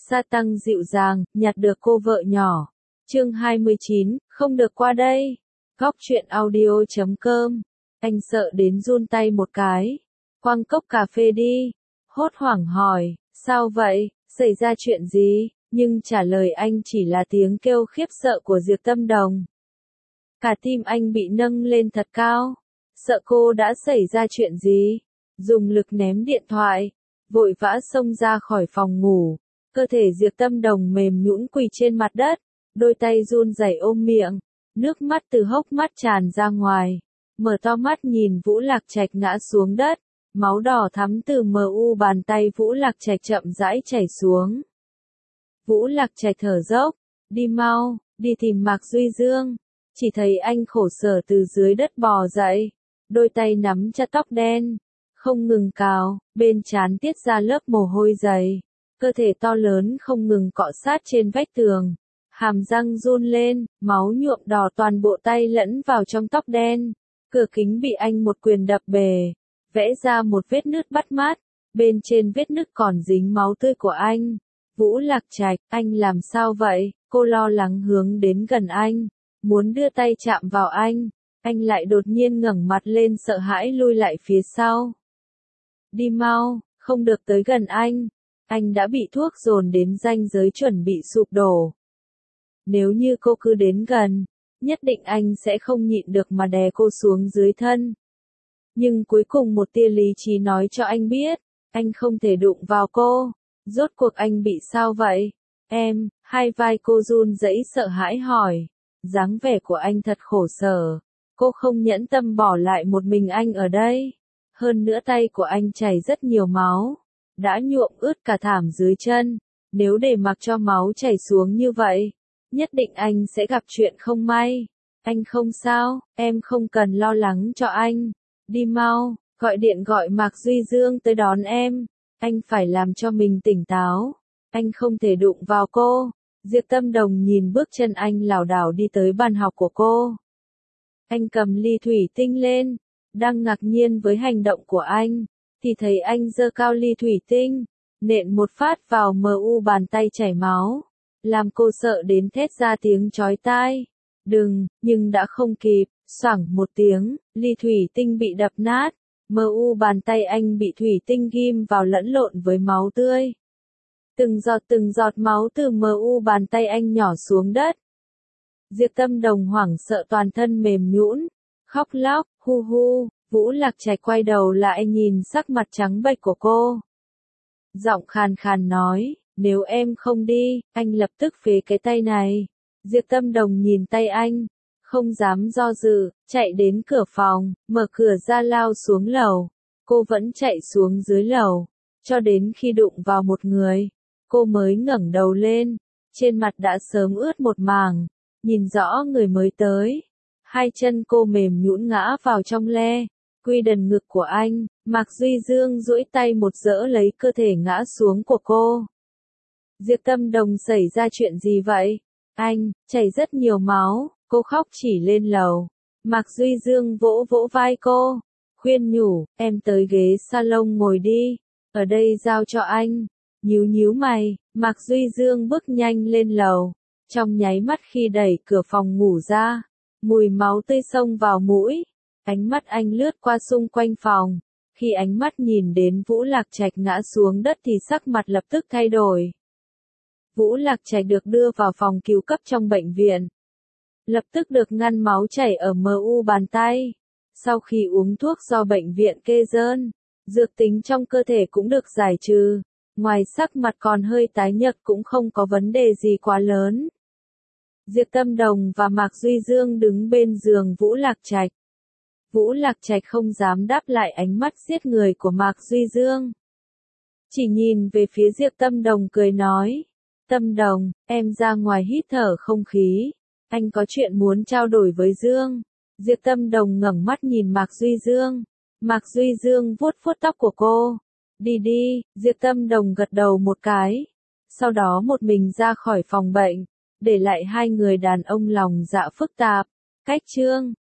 Sa Tăng dịu dàng, nhặt được cô vợ nhỏ. Chương 29, không được qua đây. Góc truyện audio.com. Anh sợ đến run tay một cái. Quăng cốc cà phê đi. Hốt hoảng hỏi, sao vậy, xảy ra chuyện gì? Nhưng trả lời anh chỉ là tiếng kêu khiếp sợ của Diệp Tâm Đồng. Cả tim anh bị nâng lên thật cao. Sợ cô đã xảy ra chuyện gì? Dùng lực ném điện thoại. Vội vã xông ra khỏi phòng ngủ. Cơ thể Diệp Tâm Đồng mềm nhũn quỳ trên mặt đất. Đôi tay run rẩy ôm miệng. Nước mắt từ hốc mắt tràn ra ngoài. Mở to mắt nhìn Vũ Lạc Trạch ngã xuống đất. Máu đỏ thắm từ mu bàn tay Vũ Lạc Trạch chậm rãi chảy xuống. Vũ Lạc Trạch thở dốc. Đi mau, đi tìm Mạc Duy Dương. Chỉ thấy anh khổ sở từ dưới đất bò dậy. Đôi tay nắm chặt tóc đen. Không ngừng cào, bên trán tiết ra lớp mồ hôi dày. Cơ thể to lớn không ngừng cọ sát trên vách tường. Hàm răng run lên, máu nhuộm đỏ toàn bộ tay lẫn vào trong tóc đen. Cửa kính bị anh một quyền đập bể. Vẽ ra một vết nứt bắt mắt. Bên trên vết nứt còn dính máu tươi của anh. Vũ Lạc Trạch, anh làm sao vậy? Cô lo lắng hướng đến gần anh. Muốn đưa tay chạm vào anh. Anh lại đột nhiên ngẩng mặt lên sợ hãi lui lại phía sau. Đi mau, không được tới gần anh. Anh đã bị thuốc dồn đến ranh giới chuẩn bị sụp đổ. Nếu như cô cứ đến gần, nhất định anh sẽ không nhịn được mà đè cô xuống dưới thân. Nhưng cuối cùng một tia lý trí nói cho anh biết, anh không thể đụng vào cô. Rốt cuộc anh bị sao vậy? Em, hai vai cô run rẩy sợ hãi hỏi. Dáng vẻ của anh thật khổ sở. Cô không nhẫn tâm bỏ lại một mình anh ở đây. Hơn nữa tay của anh chảy rất nhiều máu. Đã nhuộm ướt cả thảm dưới chân. Nếu để mặc cho máu chảy xuống như vậy, nhất định anh sẽ gặp chuyện không may. Anh không sao, em không cần lo lắng cho anh. Đi mau, gọi điện gọi Mạc Duy Dương tới đón em. Anh phải làm cho mình tỉnh táo. Anh không thể đụng vào cô. Diệp Tâm Đồng nhìn bước chân anh lảo đảo đi tới bàn học của cô. Anh cầm ly thủy tinh lên. Đang ngạc nhiên với hành động của anh, thì thấy anh giơ cao ly thủy tinh, nện một phát vào mu bàn tay chảy máu, làm cô sợ đến thét ra tiếng chói tai. Đừng, nhưng đã không kịp, xoảng một tiếng, ly thủy tinh bị đập nát, mu bàn tay anh bị thủy tinh ghim vào lẫn lộn với máu tươi. Từng giọt máu từ mu bàn tay anh nhỏ xuống đất. Diệp Tâm Đồng hoảng sợ toàn thân mềm nhũn, khóc lóc, hu hu. Vũ Lạc Trạch quay đầu lại nhìn sắc mặt trắng bệch của cô. Giọng khàn khàn nói, nếu em không đi, anh lập tức phế cái tay này. Diệp Tâm Đồng nhìn tay anh, không dám do dự, chạy đến cửa phòng, mở cửa ra lao xuống lầu. Cô vẫn chạy xuống dưới lầu, cho đến khi đụng vào một người, cô mới ngẩng đầu lên, trên mặt đã sớm ướt một mảng, nhìn rõ người mới tới. Hai chân cô mềm nhũn ngã vào trong le. Quy đần ngực của anh, Mạc Duy Dương duỗi tay một dỡ lấy cơ thể ngã xuống của cô. Diệp Tâm Đồng xảy ra chuyện gì vậy? Anh, chảy rất nhiều máu, cô khóc chỉ lên lầu. Mạc Duy Dương vỗ vỗ vai cô, khuyên nhủ, em tới ghế salon ngồi đi, ở đây giao cho anh. Nhíu mày, Mạc Duy Dương bước nhanh lên lầu. Trong nháy mắt khi đẩy cửa phòng ngủ ra, mùi máu tươi xông vào mũi. Ánh mắt anh lướt qua xung quanh phòng. Khi ánh mắt nhìn đến Vũ Lạc Trạch ngã xuống đất thì sắc mặt lập tức thay đổi. Vũ Lạc Trạch được đưa vào phòng cứu cấp trong bệnh viện. Lập tức được ngăn máu chảy ở mu bàn tay. Sau khi uống thuốc do bệnh viện kê đơn, dược tính trong cơ thể cũng được giải trừ. Ngoài sắc mặt còn hơi tái nhợt cũng không có vấn đề gì quá lớn. Diệp Tâm Đồng và Mạc Duy Dương đứng bên giường Vũ Lạc Trạch. Vũ Lạc Trạch không dám đáp lại ánh mắt giết người của Mạc Duy Dương. Chỉ nhìn về phía Diệp Tâm Đồng cười nói. Tâm Đồng, em ra ngoài hít thở không khí. Anh có chuyện muốn trao đổi với Dương. Diệp Tâm Đồng ngẩng mắt nhìn Mạc Duy Dương. Mạc Duy Dương vuốt vuốt tóc của cô. Đi đi, Diệp Tâm Đồng gật đầu một cái. Sau đó một mình ra khỏi phòng bệnh, để lại hai người đàn ông lòng dạ phức tạp. Cách chương